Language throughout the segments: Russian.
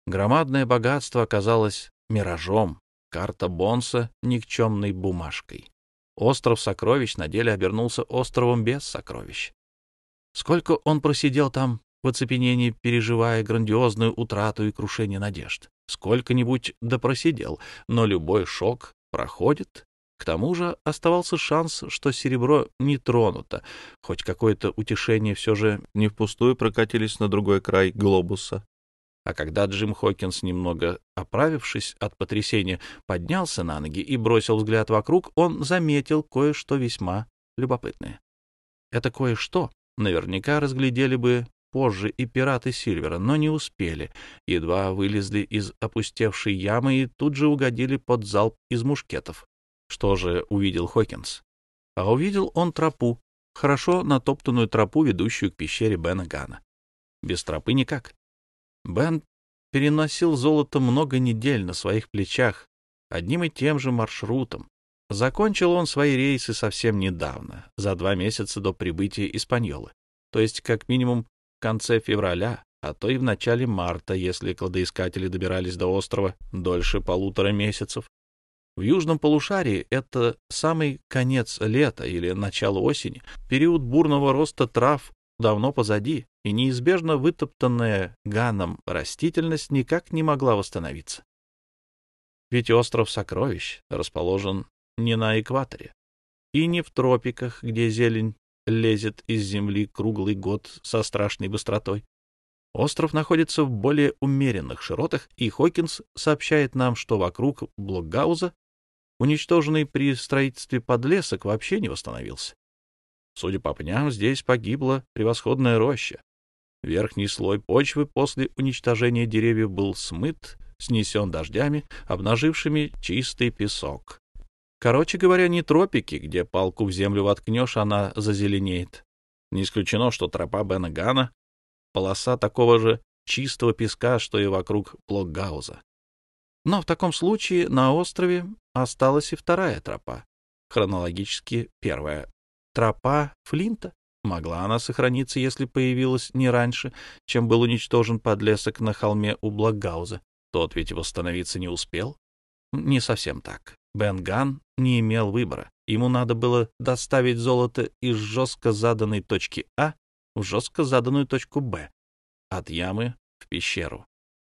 Громадное богатство оказалось миражом, карта Бонса — никчемной бумажкой. Остров сокровищ на деле обернулся островом без сокровищ. Сколько он просидел там в оцепенении, переживая грандиозную утрату и крушение надежд. Сколько-нибудь да просидел, но любой шок проходит. К тому же оставался шанс, что серебро не тронуто. Хоть какое-то утешение все же не впустую прокатились на другой край глобуса. А когда Джим Хокинс, немного оправившись от потрясения, поднялся на ноги и бросил взгляд вокруг, он заметил кое-что весьма любопытное. Это кое-что наверняка разглядели бы позже и пираты Сильвера, но не успели. Едва вылезли из опустевшей ямы и тут же угодили под залп из мушкетов. Что же увидел Хокинс? А увидел он тропу, хорошо натоптанную тропу, ведущую к пещере Бена Ганна. Без тропы никак. Бен переносил золото много недель на своих плечах, одним и тем же маршрутом. Закончил он свои рейсы совсем недавно, за 2 месяца до прибытия Испаньолы, то есть как минимум в конце февраля, а то и в начале марта, если кладоискатели добирались до острова дольше 1,5 месяцев. В южном полушарии это самый конец лета или начало осени, период бурного роста трав давно позади, и неизбежно вытоптанная Ганном растительность никак не могла восстановиться. Ведь остров Сокровищ расположен не на экваторе и не в тропиках, где зелень лезет из земли круглый год со страшной быстротой. Остров находится в более умеренных широтах, и Хокинс сообщает нам, что вокруг Блокгауза уничтоженный при строительстве подлесок вообще не восстановился. Судя по пням, здесь погибла превосходная роща. Верхний слой почвы после уничтожения деревьев был смыт, снесен дождями, обнажившими чистый песок. Короче говоря, не тропики, где палку в землю воткнешь, она зазеленеет. Не исключено, что тропа Бена Ганна — полоса такого же чистого песка, что и вокруг Блокгауза. Но в таком случае на острове осталась и вторая тропа, хронологически первая. Тропа Флинта. Могла она сохраниться, если появилась не раньше, чем был уничтожен подлесок на холме у Блокгауза? Тот ведь восстановиться не успел. Не совсем так. Бен Ганн не имел выбора. Ему надо было доставить золото из жестко заданной точки А в жестко заданную точку Б, от ямы в пещеру.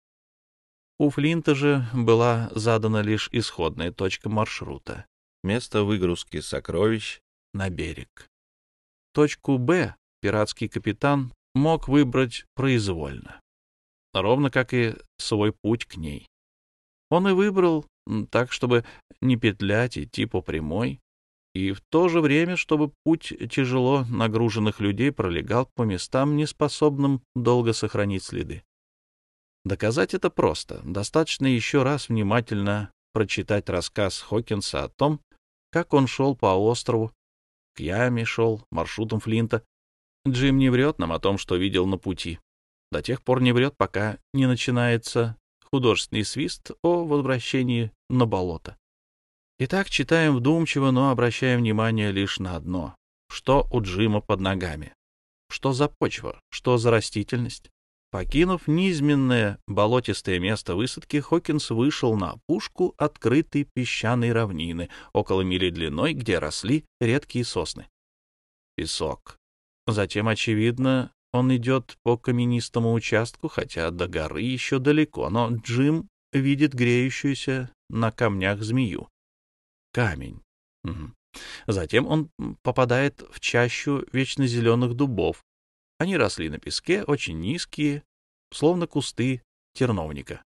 У Флинта же была задана лишь исходная точка маршрута, место выгрузки сокровищ на берег. Точку Б пиратский капитан мог выбрать произвольно, ровно как и свой путь к ней. Он и выбрал так, чтобы не петлять, идти по прямой, и в то же время, чтобы путь тяжело нагруженных людей пролегал по местам, неспособным долго сохранить следы. Доказать это просто. Достаточно еще раз внимательно прочитать рассказ Хокинса о том, как он шел по острову, к яме шел маршрутом Флинта. Джим не врет нам о том, что видел на пути. До тех пор не врет, пока не начинается художественный свист о возвращении на болото. Итак, читаем вдумчиво, но обращаем внимание лишь на одно. Что у Джима под ногами? Что за почва? Что за растительность? Покинув низменное болотистое место высадки, Хокинс вышел на опушку открытой песчаной равнины, около мили длиной, где росли редкие сосны. Песок. Затем, очевидно, он идет по каменистому участку, хотя до горы еще далеко, но Джим видит греющуюся на камнях змею. Камень. Угу. Затем он попадает в чащу вечно зеленых дубов. Они росли на песке, очень низкие, словно кусты терновника.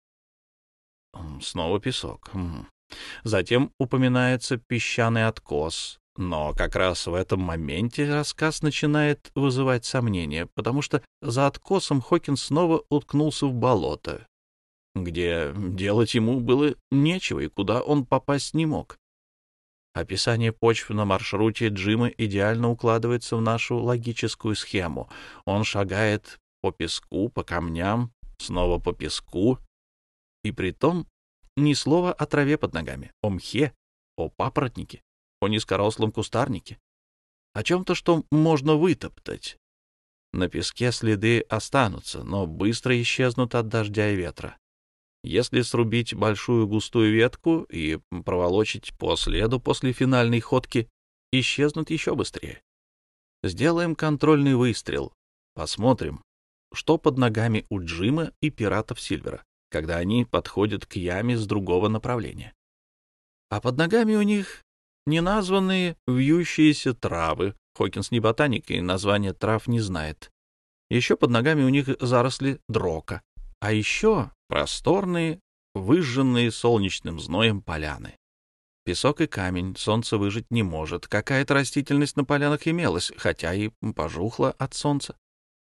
Снова песок. Затем упоминается песчаный откос. Но как раз в этом моменте рассказ начинает вызывать сомнения, потому что за откосом Хокинс снова уткнулся в болото, где делать ему было нечего и куда он попасть не мог. Описание почв на маршруте Джима идеально укладывается в нашу логическую схему. Он шагает по песку, по камням, снова по песку, и притом ни слова о траве под ногами, о мхе, о папоротнике, о низкорослом кустарнике, о чем-то, что можно вытоптать. На песке следы останутся, но быстро исчезнут от дождя и ветра. Если срубить большую густую ветку и проволочить по следу после финальной ходки, исчезнут еще быстрее. Сделаем контрольный выстрел. Посмотрим, что под ногами у Джима и пиратов Сильвера, когда они подходят к яме с другого направления. А под ногами у них неназванные вьющиеся травы. Хокинс не ботаник и название трав не знает. Еще под ногами у них заросли дрока. А еще просторные, выжженные солнечным зноем поляны. Песок и камень, солнце выжить не может. Какая-то растительность на полянах имелась, хотя и пожухла от солнца.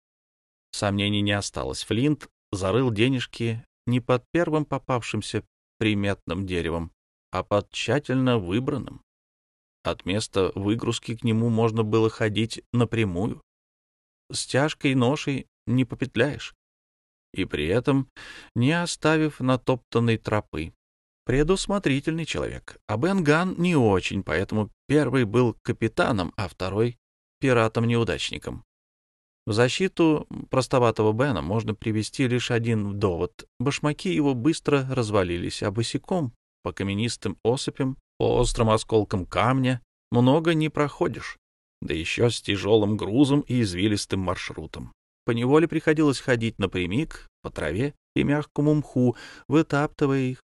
Сомнений не осталось. Флинт зарыл денежки не под первым попавшимся приметным деревом, а под тщательно выбранным. От места выгрузки к нему можно было ходить напрямую. С тяжкой ношей не попетляешь. И при этом не оставив натоптанной тропы. Предусмотрительный человек. А Бен Ганн не очень, поэтому первый был капитаном, а второй — пиратом-неудачником. В защиту простоватого Бена можно привести лишь один довод. Башмаки его быстро развалились, а босиком по каменистым осыпям, по острым осколкам камня много не проходишь, да еще с тяжелым грузом и извилистым маршрутом. Поневоле приходилось ходить напрямик по траве и мягкому мху, вытаптывая их.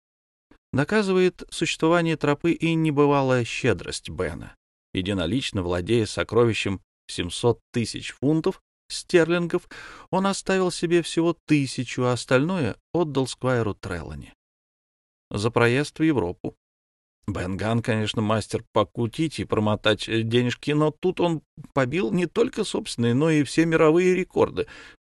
Доказывает существование тропы и небывалая щедрость Бена. Единолично владея сокровищем 700 тысяч фунтов стерлингов, он оставил себе всего 1000, а остальное отдал сквайру Треллани за проезд в Европу. Бен Ганн, конечно, мастер покутить и промотать денежки, но тут он побил не только собственные, но и все мировые рекорды —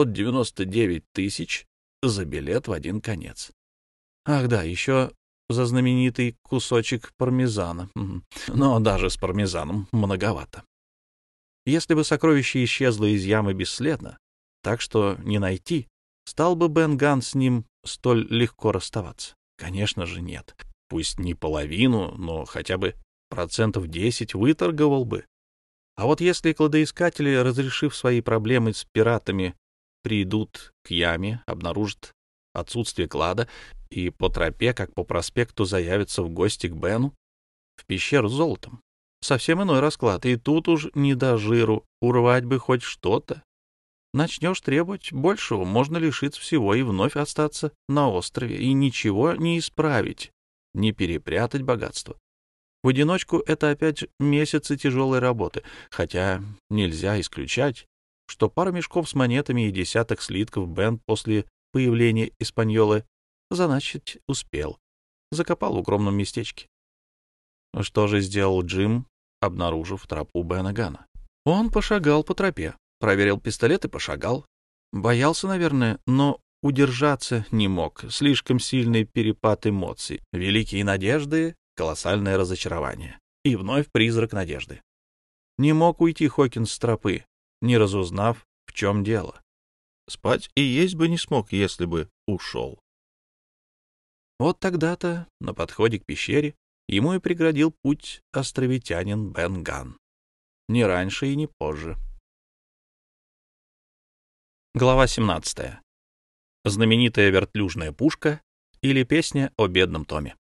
699 тысяч за билет в один конец. Ах да, еще за знаменитый кусочек пармезана. Но даже с пармезаном многовато. Если бы сокровище исчезло из ямы бесследно, так что не найти, стал бы Бен Ганн с ним столь легко расставаться? Конечно же, нет. Пусть не половину, но хотя бы 10% выторговал бы. А вот если кладоискатели, разрешив свои проблемы с пиратами, придут к яме, обнаружат отсутствие клада и по тропе, как по проспекту, заявятся в гости к Бену, в пещеру с золотом, совсем иной расклад, и тут уж не до жиру, урвать бы хоть что-то. Начнешь требовать большего, можно лишиться всего и вновь остаться на острове, и ничего не исправить, не перепрятать богатство. В одиночку это опять же месяцы тяжелой работы, хотя нельзя исключать, что пару мешков с монетами и десяток слитков Бен после появления Испаньолы заначить успел, закопал в укромном местечке. Что же сделал Джим, обнаружив тропу Бена Ганна? Он пошагал по тропе, проверил пистолет и пошагал. Боялся, наверное, но удержаться не мог. Слишком сильный перепад эмоций, великие надежды, колоссальное разочарование. И вновь призрак надежды. Не мог уйти Хокинс с тропы, не разузнав, в чем дело. Спать и есть бы не смог, если бы ушел. Вот тогда-то, на подходе к пещере, ему и преградил путь островитянин Бен Ганн. Ни раньше и не позже. Глава 17. Знаменитая вертлюжная пушка или песня о бедном Томе.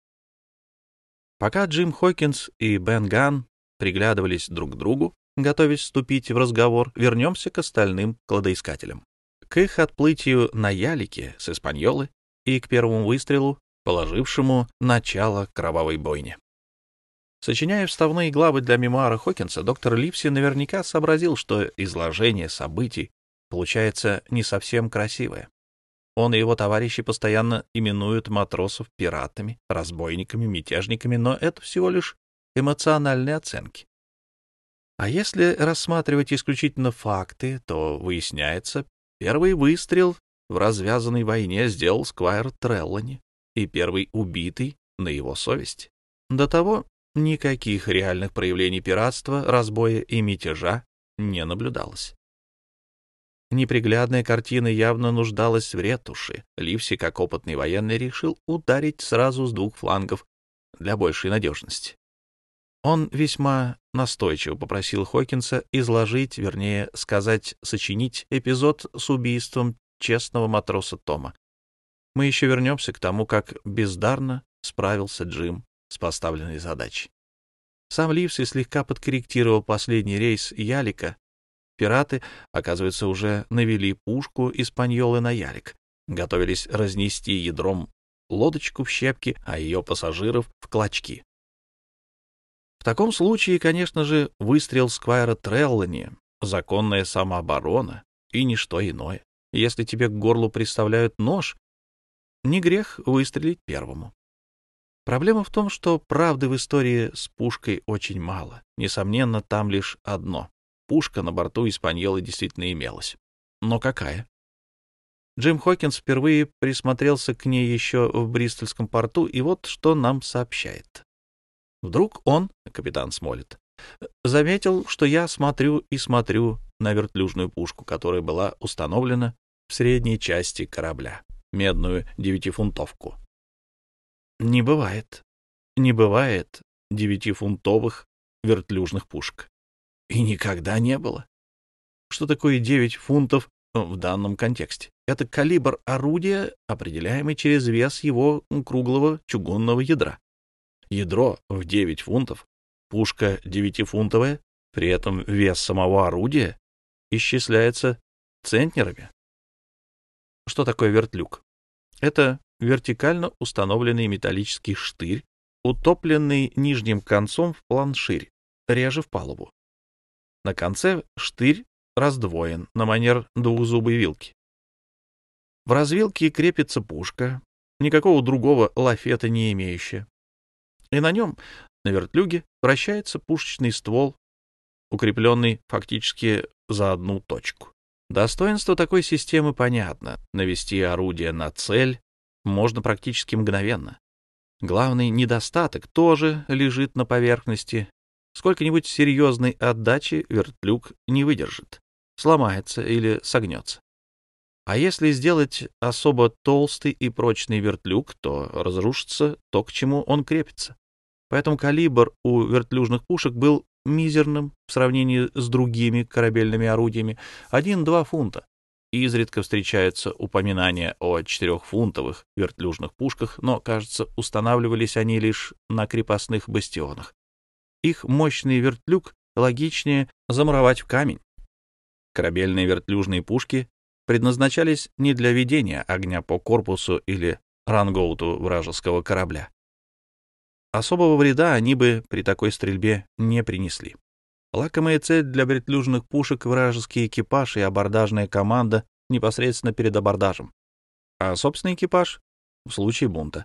Пока Джим Хокинс и Бен Ганн приглядывались друг к другу, готовясь вступить в разговор, вернемся к остальным кладоискателям. К их отплытию на ялике с Испаньолы и к первому выстрелу, положившему начало кровавой бойне. Сочиняя вставные главы для мемуара Хокинса, доктор Ливси наверняка сообразил, что изложение событий получается не совсем красивое. Он и его товарищи постоянно именуют матросов пиратами, разбойниками, мятежниками, но это всего лишь эмоциональные оценки. А если рассматривать исключительно факты, то выясняется, первый выстрел в развязанной войне сделал сквайр Треллани, и первый убитый на его совести. До того никаких реальных проявлений пиратства, разбоя и мятежа не наблюдалось. Неприглядная картина явно нуждалась в ретуши. Ливси, как опытный военный, решил ударить сразу с двух флангов для большей надежности. Он весьма настойчиво попросил Хокинса изложить, вернее, сказать, сочинить эпизод с убийством честного матроса Тома. Мы еще вернемся к тому, как бездарно справился Джим с поставленной задачей. Сам Ливси слегка подкорректировал последний рейс ялика. Пираты, оказывается, уже навели пушку Испаньолы на ялик, готовились разнести ядром лодочку в щепки, а ее пассажиров в клочки. В таком случае, конечно же, выстрел Сквайра Треллани — законная самооборона и ничто иное. Если тебе к горлу приставляют нож, не грех выстрелить первому. Проблема в том, что правды в истории с пушкой очень мало. Несомненно, там лишь одно. Пушка на борту Испаньолы действительно имелась. Но какая? Джим Хокинс впервые присмотрелся к ней еще в Бристольском порту, и вот что нам сообщает. Вдруг он, капитан Смолетт, заметил, что я смотрю и смотрю на вертлюжную пушку, которая была установлена в средней части корабля, медную 9-фунтовку. Не бывает 9-фунтовых вертлюжных пушек. И никогда не было. Что такое 9 фунтов в данном контексте? Это калибр орудия, определяемый через вес его круглого чугунного ядра. Ядро в 9 фунтов, пушка 9-фунтовая, при этом вес самого орудия исчисляется центнерами. Что такое вертлюг? Это вертикально установленный металлический штырь, утопленный нижним концом в планширь, реже в палубу. На конце штырь раздвоен на манер двухзубой вилки. В развилке крепится пушка, никакого другого лафета не имеющая. И на нем, на вертлюге, вращается пушечный ствол, укрепленный фактически за одну точку. Достоинство такой системы понятно. Навести орудие на цель можно практически мгновенно. Главный недостаток тоже лежит на поверхности. Сколько-нибудь серьезной отдачи вертлюг не выдержит, сломается или согнется. А если сделать особо толстый и прочный вертлюг, то разрушится то, к чему он крепится. Поэтому калибр у вертлюжных пушек был мизерным в сравнении с другими корабельными орудиями — 1-2 фунта. Изредка встречаются упоминания о 4-фунтовых вертлюжных пушках, но, кажется, устанавливались они лишь на крепостных бастионах. Их мощный вертлюг логичнее замуровать в камень. Корабельные вертлюжные пушки предназначались не для ведения огня по корпусу или рангоуту вражеского корабля. Особого вреда они бы при такой стрельбе не принесли. Лакомая цель для вертлюжных пушек — вражеский экипаж и абордажная команда непосредственно перед абордажем, а собственный экипаж — в случае бунта.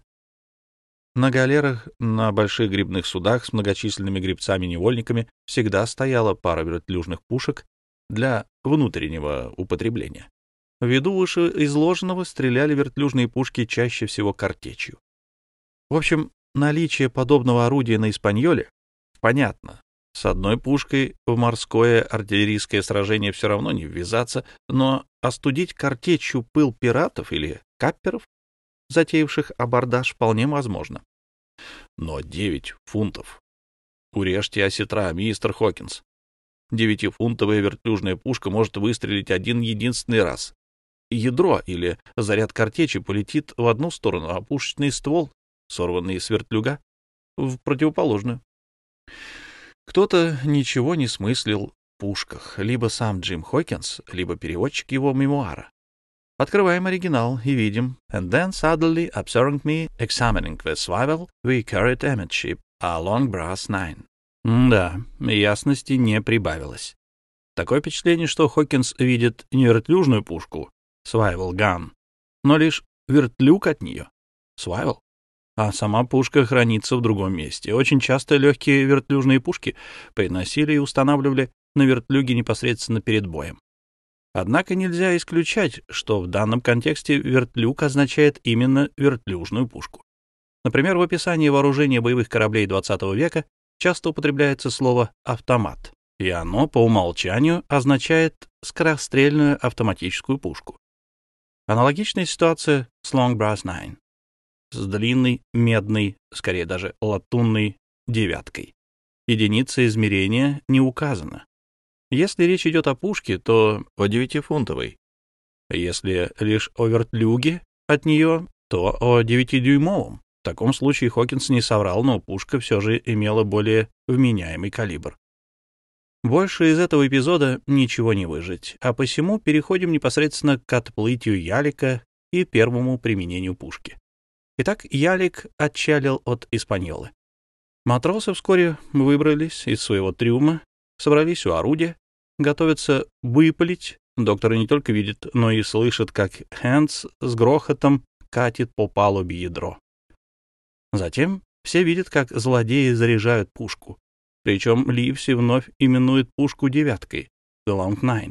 На галерах, на больших гребных судах с многочисленными гребцами-невольниками всегда стояла пара вертлюжных пушек для внутреннего употребления. Ввиду вышеизложенного стреляли вертлюжные пушки чаще всего картечью. В общем, наличие подобного орудия на Испаньоле понятно. С одной пушкой в морское артиллерийское сражение все равно не ввязаться, но остудить картечью пыл пиратов или капперов, затеявших абордаж, вполне возможно. Но 9 фунтов. Урежьте осетра, мистер Хокинс. 9-фунтовая вертлюжная пушка может выстрелить один единственный раз. Ядро или заряд картечи полетит в одну сторону, а пушечный ствол, сорванный с вертлюга, в противоположную. Кто-то ничего не смыслил в пушках, либо сам Джим Хокинс, либо переводчик его мемуара. Открываем оригинал и видим: «And then suddenly observing me examining the swivel, we carried amidship a long brass nine». Да, ясности не прибавилось. Такое впечатление, что Хокинс видит не вертлюжную пушку, swivel gun, но лишь вертлюг от нее, swivel, а сама пушка хранится в другом месте. Очень часто легкие вертлюжные пушки приносили и устанавливали на вертлюге непосредственно перед боем. Однако нельзя исключать, что в данном контексте вертлюг означает именно вертлюжную пушку. Например, в описании вооружения боевых кораблей XX века часто употребляется слово «автомат», и оно по умолчанию означает скорострельную автоматическую пушку. Аналогичная ситуация с Long Brass Nine, с длинной медной, скорее даже латунной девяткой. Единица измерения не указана. Если речь идет о пушке, то о 9-фунтовой. Если лишь о вертлюге, от нее то о 9-дюймовом. В таком случае Хокинс не соврал, но пушка все же имела более вменяемый калибр. Больше из этого эпизода ничего не выжить, а посему переходим непосредственно к отплытию ялика и первому применению пушки. Итак, ялик отчалил от Испаньолы. Матросы вскоре выбрались из своего трюма, собрались у орудия, готовятся выпалить. Доктор не только видит, но и слышит, как Хэндс с грохотом катит по палубе ядро. Затем все видят, как злодеи заряжают пушку. Причем Ливси вновь именует пушку девяткой, The Long Nine.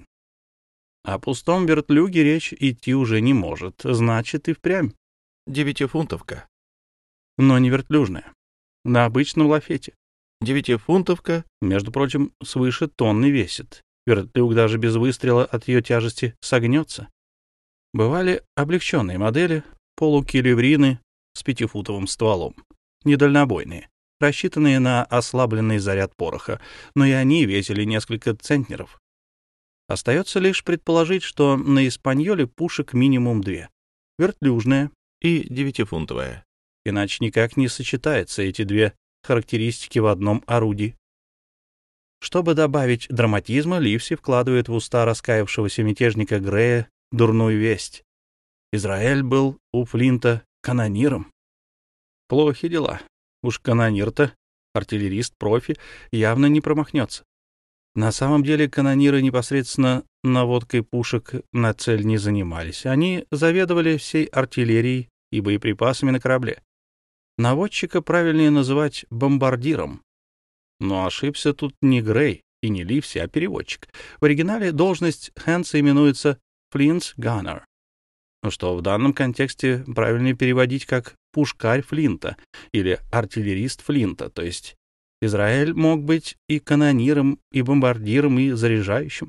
О пустом вертлюге речь идти уже не может, значит и впрямь 9-фунтовка. Но не вертлюжная, на обычном лафете. 9-фунтовка, между прочим, свыше тонны весит. Вертлюг даже без выстрела от ее тяжести согнется. Бывали облегченные модели, полукилеврины с 5-футовым стволом, недальнобойные, рассчитанные на ослабленный заряд пороха, но и они весили несколько центнеров. Остается лишь предположить, что на Испаньоле пушек минимум 2 — вертлюжная и 9-фунтовая. Иначе никак не сочетаются эти две характеристики в одном орудии. Чтобы добавить драматизма, Ливси вкладывает в уста раскаявшегося мятежника Грея дурную весть. Израиль был у Флинта канониром. Плохи дела. Уж канонир-то, артиллерист-профи, явно не промахнется. На самом деле канониры непосредственно наводкой пушек на цель не занимались. Они заведовали всей артиллерией и боеприпасами на корабле. Наводчика правильнее называть бомбардиром. Но ошибся тут не Грей и не Ливси, а переводчик. В оригинале должность Хэндса именуется Flint's Gunner, что в данном контексте правильнее переводить как «пушкарь Флинта» или «артиллерист Флинта», то есть Израиль мог быть и канониром, и бомбардиром, и заряжающим.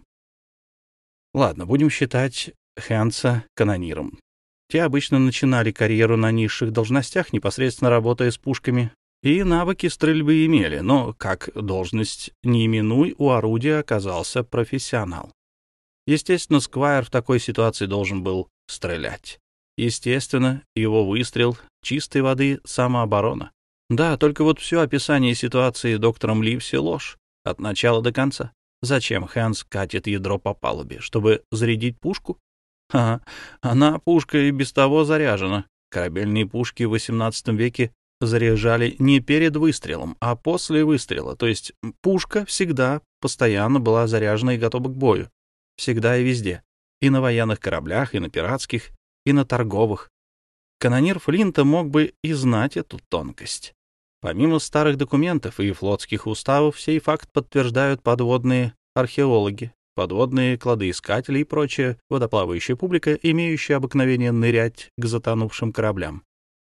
Ладно, будем считать Хэндса канониром. Те обычно начинали карьеру на низших должностях, непосредственно работая с пушками, и навыки стрельбы имели, но, как должность не именуй, у орудия оказался профессионал. Естественно, Сквайр в такой ситуации должен был стрелять. Естественно, его выстрел — чистой воды самооборона. Да, только вот все описание ситуации доктором Ливси — ложь, от начала до конца. Зачем Хэндс катит ядро по палубе? Чтобы зарядить пушку? Ага, она, пушка, и без того заряжена. Корабельные пушки в XVIII веке заряжали не перед выстрелом, а после выстрела. То есть пушка всегда, постоянно была заряжена и готова к бою. Всегда и везде. И на военных кораблях, и на пиратских, и на торговых. Канонир Флинта мог бы и знать эту тонкость. Помимо старых документов и флотских уставов, сей факт подтверждают подводные археологи, подводные кладоискатели и прочая водоплавающая публика, имеющая обыкновение нырять к затонувшим кораблям.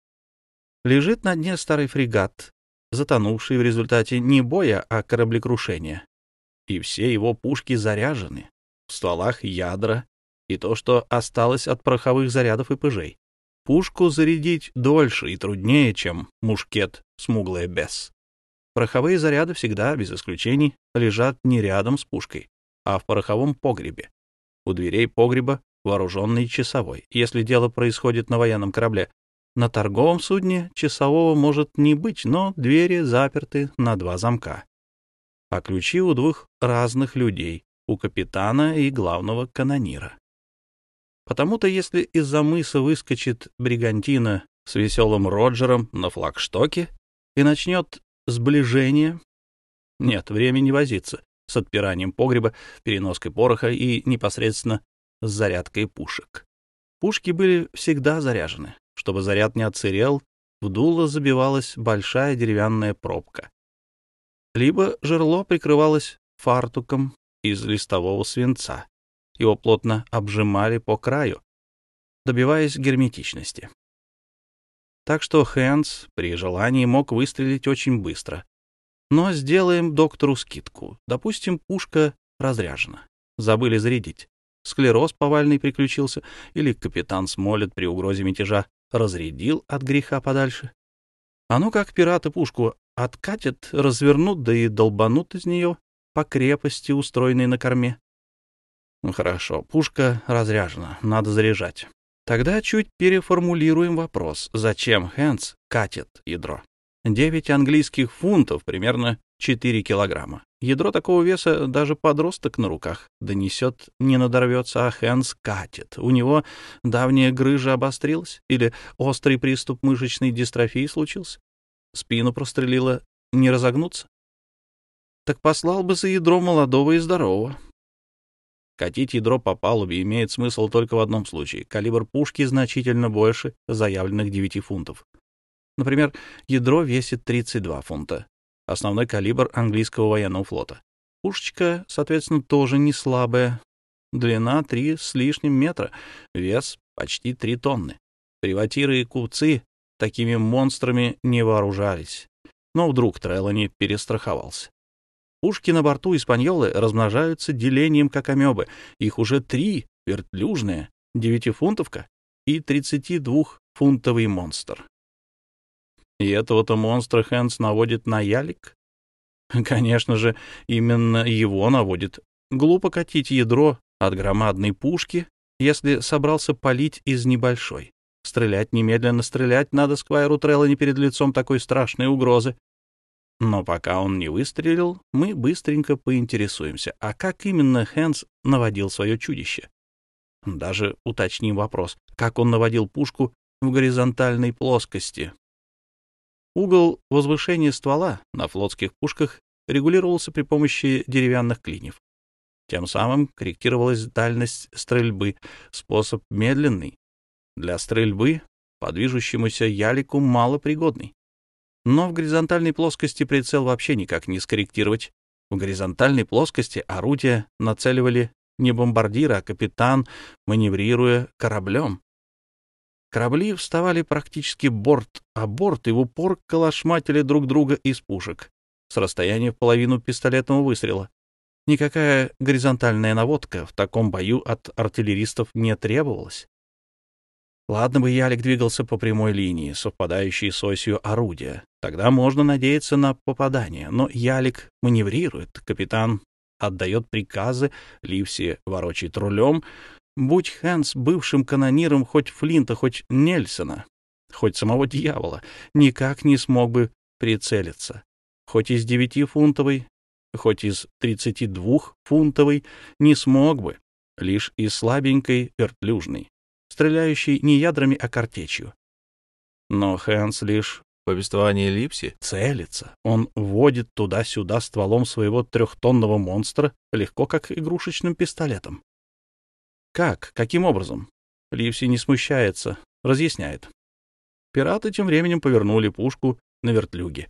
Лежит на дне старый фрегат, затонувший в результате не боя, а кораблекрушения. И все его пушки заряжены, в стволах ядра и то, что осталось от пороховых зарядов и пыжей. Пушку зарядить дольше и труднее, чем мушкет «Смуглая Бесс». Пороховые заряды всегда, без исключений, лежат не рядом с пушкой, а в пороховом погребе. У дверей погреба вооруженный часовой, если дело происходит на военном корабле. На торговом судне часового может не быть, но двери заперты на 2 замка. А ключи у 2 разных людей, у капитана и главного канонира. Потому-то, если из-за мыса выскочит бригантина с веселым Роджером на флагштоке и начнет сближение, нет времени возиться с отпиранием погреба, переноской пороха и непосредственно с зарядкой пушек. Пушки были всегда заряжены. Чтобы заряд не отсырел, в дуло забивалась большая деревянная пробка. Либо жерло прикрывалось фартуком из листового свинца. Его плотно обжимали по краю, добиваясь герметичности. Так что Хэндс при желании мог выстрелить очень быстро. Но сделаем доктору скидку. Допустим, пушка разряжена. Забыли зарядить. Склероз повальный приключился, или капитан Смолет при угрозе мятежа разрядил от греха подальше. А ну как пираты пушку откатят, развернут, да и долбанут из нее по крепости, устроенной на корме. Ну хорошо, пушка разряжена, надо заряжать. Тогда чуть переформулируем вопрос. Зачем Хэндс катит ядро? 9 английских фунтов, примерно 4 килограмма. Ядро такого веса даже подросток на руках донесет, не надорвется, а Хэндс катит. У него давняя грыжа обострилась? Или острый приступ мышечной дистрофии случился? Спину прострелило, не разогнуться? Так послал бы за ядро молодого и здорового. Катить ядро по палубе имеет смысл только в одном случае. Калибр пушки значительно больше заявленных 9 фунтов. Например, ядро весит 32 фунта. Основной калибр английского военного флота. Пушечка, соответственно, тоже не слабая. Длина 3 с лишним метра, вес почти 3 тонны. Приватиры и купцы такими монстрами не вооружались. Но вдруг Трелани перестраховался. Пушки на борту «Испаньолы» размножаются делением, как амебы. Их уже 3 вертлюжные, 9-фунтовка и 32-фунтовый монстр. И этого-то монстра Хэндс наводит на ялик? Конечно же, именно его наводит. Глупо катить ядро от громадной пушки, если собрался палить из небольшой. Стрелять, немедленно стрелять надо сквайру Трелани перед лицом такой страшной угрозы. Но пока он не выстрелил, мы быстренько поинтересуемся, а как именно Хэндс наводил свое чудище? Даже уточним вопрос, как он наводил пушку в горизонтальной плоскости. Угол возвышения ствола на флотских пушках регулировался при помощи деревянных клиньев. Тем самым корректировалась дальность стрельбы, способ медленный. Для стрельбы по движущемуся ялику малопригодный. Но в горизонтальной плоскости прицел вообще никак не скорректировать. В горизонтальной плоскости орудия нацеливали не бомбардир, а капитан, маневрируя кораблем. Корабли вставали практически борт о борт и в упор калашматили друг друга из пушек с расстояния в половину пистолетного выстрела. Никакая горизонтальная наводка в таком бою от артиллеристов не требовалась. Ладно бы ялик двигался по прямой линии, совпадающей с осью орудия. Тогда можно надеяться на попадание. Но ялик маневрирует, капитан отдает приказы, Ливси ворочает рулем. Будь Хэндс бывшим канониром хоть Флинта, хоть Нельсона, хоть самого дьявола, никак не смог бы прицелиться. Хоть из 9-фунтовой, хоть из 32-фунтовой не смог бы, лишь из слабенькой вертлюжной, стреляющей не ядрами, а картечью. Но Хэндс лишь, в повествовании Ливси, целится. Он водит туда-сюда стволом своего 3-тонного монстра легко, как игрушечным пистолетом. Как? Каким образом? Ливси не смущается, разъясняет. Пираты тем временем повернули пушку на вертлюге.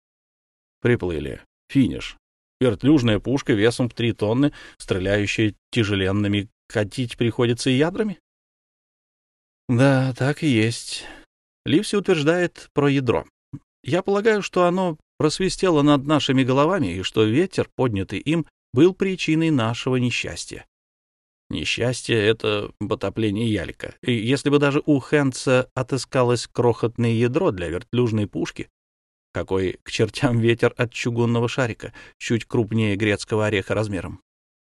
Приплыли. Финиш. Вертлюжная пушка весом в 3 тонны, стреляющая тяжеленными, катить приходится и ядрами? Да, так и есть. Ливси утверждает про ядро. Я полагаю, что оно просвистело над нашими головами, и что ветер, поднятый им, был причиной нашего несчастья. Несчастье — это потопление ялика. И если бы даже у Хэндса отыскалось крохотное ядро для вертлюжной пушки, какой к чертям ветер от чугунного шарика, чуть крупнее грецкого ореха размером.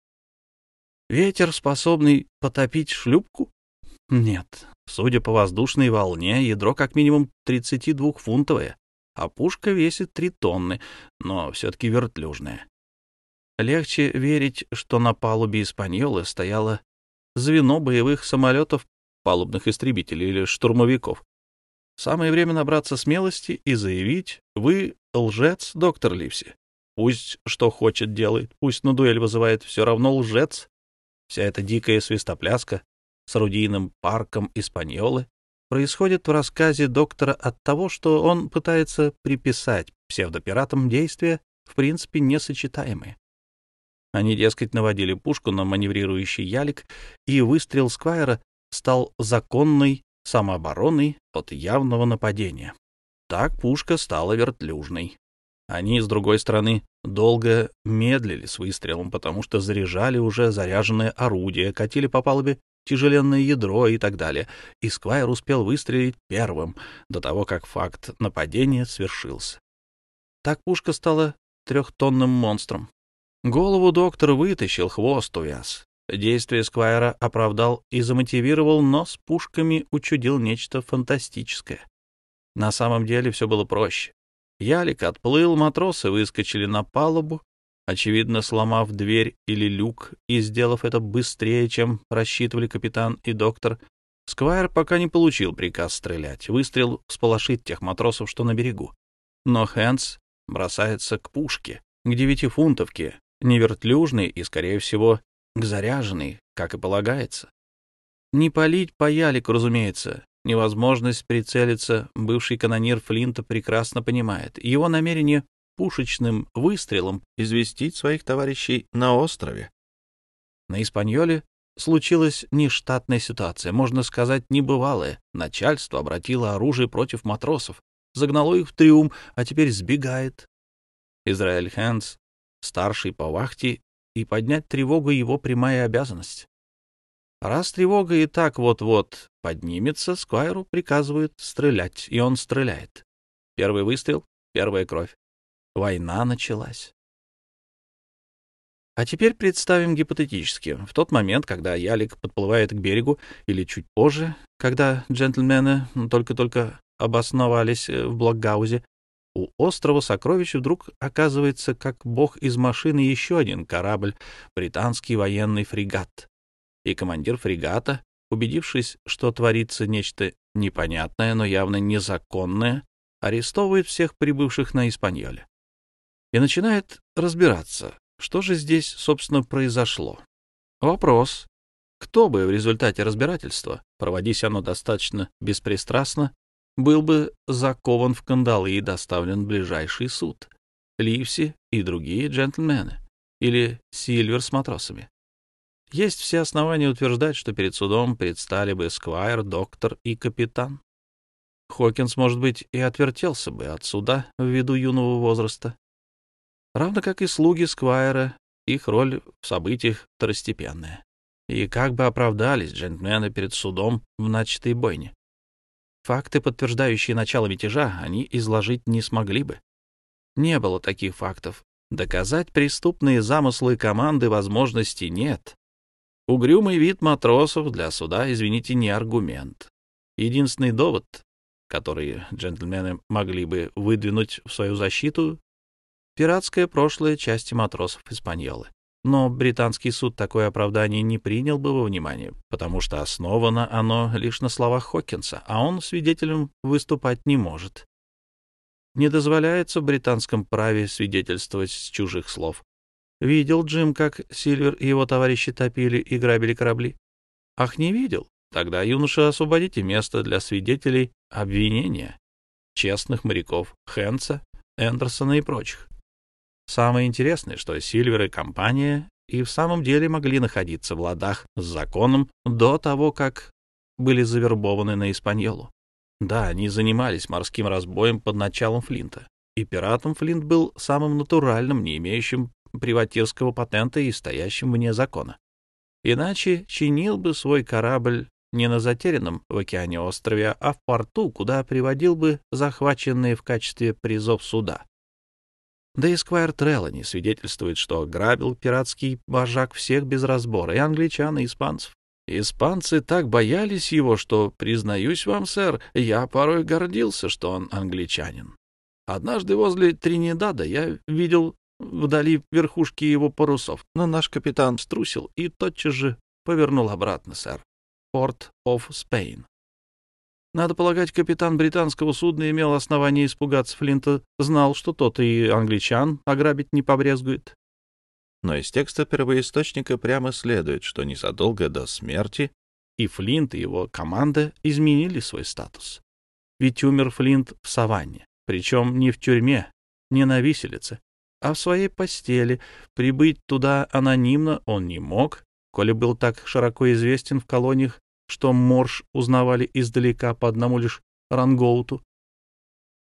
Ветер, способный потопить шлюпку? Нет. Судя по воздушной волне, ядро как минимум 32-фунтовое, а пушка весит 3 тонны, но все-таки вертлюжная. Легче верить, что на палубе «Испаньолы» стояло звено боевых самолетов, палубных истребителей или штурмовиков. Самое время набраться смелости и заявить: вы лжец, доктор Ливси. Пусть что хочет делает, пусть на дуэль вызывает, все равно лжец. Вся эта дикая свистопляска с орудийным парком «Испаньолы» происходит в рассказе доктора от того, что он пытается приписать псевдопиратам действия, в принципе, несочетаемые. Они, дескать, наводили пушку на маневрирующий ялик, и выстрел сквайра стал законной самообороной от явного нападения. Так пушка стала вертлюжной. Они, с другой стороны, долго медлили с выстрелом, потому что заряжали уже заряженное орудие, катили по палубе тяжеленное ядро и так далее, и сквайр успел выстрелить первым, до того, как факт нападения свершился. Так пушка стала 3-тонным монстром. Голову доктор вытащил, хвост увяз. Действие Сквайра оправдал и замотивировал, но с пушками учудил нечто фантастическое. На самом деле все было проще. Ялик отплыл, матросы выскочили на палубу, очевидно, сломав дверь или люк и сделав это быстрее, чем рассчитывали капитан и доктор. Сквайр пока не получил приказ стрелять. Выстрел всполошит тех матросов, что на берегу. Но Хэндс бросается к пушке, к 9-фунтовке, невертлюжной и, скорее всего, к заряженной, как и полагается. Не палить по ялику, разумеется. Невозможность прицелиться бывший канонир Флинта прекрасно понимает. Его намерение пушечным выстрелом известить своих товарищей на острове. На Испаньоле случилась нештатная ситуация, можно сказать, небывалая. Начальство обратило оружие против матросов, загнало их в трюм, а теперь сбегает. Израиль Хэндс, старший по вахте, и поднять тревогу — его прямая обязанность. Раз тревога и так вот-вот поднимется, Сквайру приказывают стрелять, и он стреляет. Первый выстрел, первая кровь. Война началась. А теперь представим гипотетически, в тот момент, когда ялик подплывает к берегу, или чуть позже, когда джентльмены только-только обосновались в Блокгаузе, у острова Сокровищ вдруг оказывается, как бог из машины, еще один корабль, британский военный фрегат. И командир фрегата, убедившись, что творится нечто непонятное, но явно незаконное, арестовывает всех прибывших на Испаньоле и начинает разбираться, что же здесь, собственно, произошло. Вопрос: кто бы в результате разбирательства, проводись оно достаточно беспристрастно, был бы закован в кандалы и доставлен в ближайший суд? Ливси и другие джентльмены? Или Сильвер с матросами? Есть все основания утверждать, что перед судом предстали бы Сквайр, доктор и капитан. Хокинс, может быть, и отвертелся бы от суда ввиду юного возраста. Равно как и слуги Сквайра, их роль в событиях второстепенная. И как бы оправдались джентльмены перед судом в начатой бойне. Факты, подтверждающие начало мятежа, они изложить не смогли бы. Не было таких фактов. Доказать преступные замыслы команды возможности нет. Угрюмый вид матросов для суда, извините, не аргумент. Единственный довод, который джентльмены могли бы выдвинуть в свою защиту — пиратское прошлое части матросов Испаньолы. Но британский суд такое оправдание не принял бы во внимание, потому что основано оно лишь на словах Хокинса, а он свидетелем выступать не может. Не дозволяется в британском праве свидетельствовать с чужих слов. Видел Джим, как Сильвер и его товарищи топили и грабили корабли? Ах, не видел? Тогда, юноша, освободите место для свидетелей обвинения, честных моряков Хэндса, Эндерсона и прочих. Самое интересное, что Сильвер и компания и в самом деле могли находиться в ладах с законом до того, как были завербованы на Испаньолу. Да, они занимались морским разбоем под началом Флинта, и пиратом Флинт был самым натуральным, не имеющим приватирского патента и стоящим вне закона. Иначе чинил бы свой корабль не на затерянном в океане острове, а в порту, куда приводил бы захваченные в качестве призов суда. Да и Сквайр Трелани свидетельствует, что грабил пиратский вожак всех без разбора, и англичан, и испанцев. Испанцы так боялись его, что, признаюсь вам, сэр, я порой гордился, что он англичанин. Однажды возле Тринидада я видел вдали верхушки его парусов, но наш капитан струсил и тотчас же повернул обратно, сэр. Порт оф Спейн. Надо полагать, капитан британского судна имел основание испугаться Флинта, знал, что тот и англичан ограбить не побрезгует. Но из текста первоисточника прямо следует, что незадолго до смерти и Флинт, и его команда изменили свой статус. Ведь умер Флинт в саванне, причем не в тюрьме, не на виселице, а в своей постели. Прибыть туда анонимно он не мог, коли был так широко известен в колониях, что Морж узнавали издалека по одному лишь рангоуту.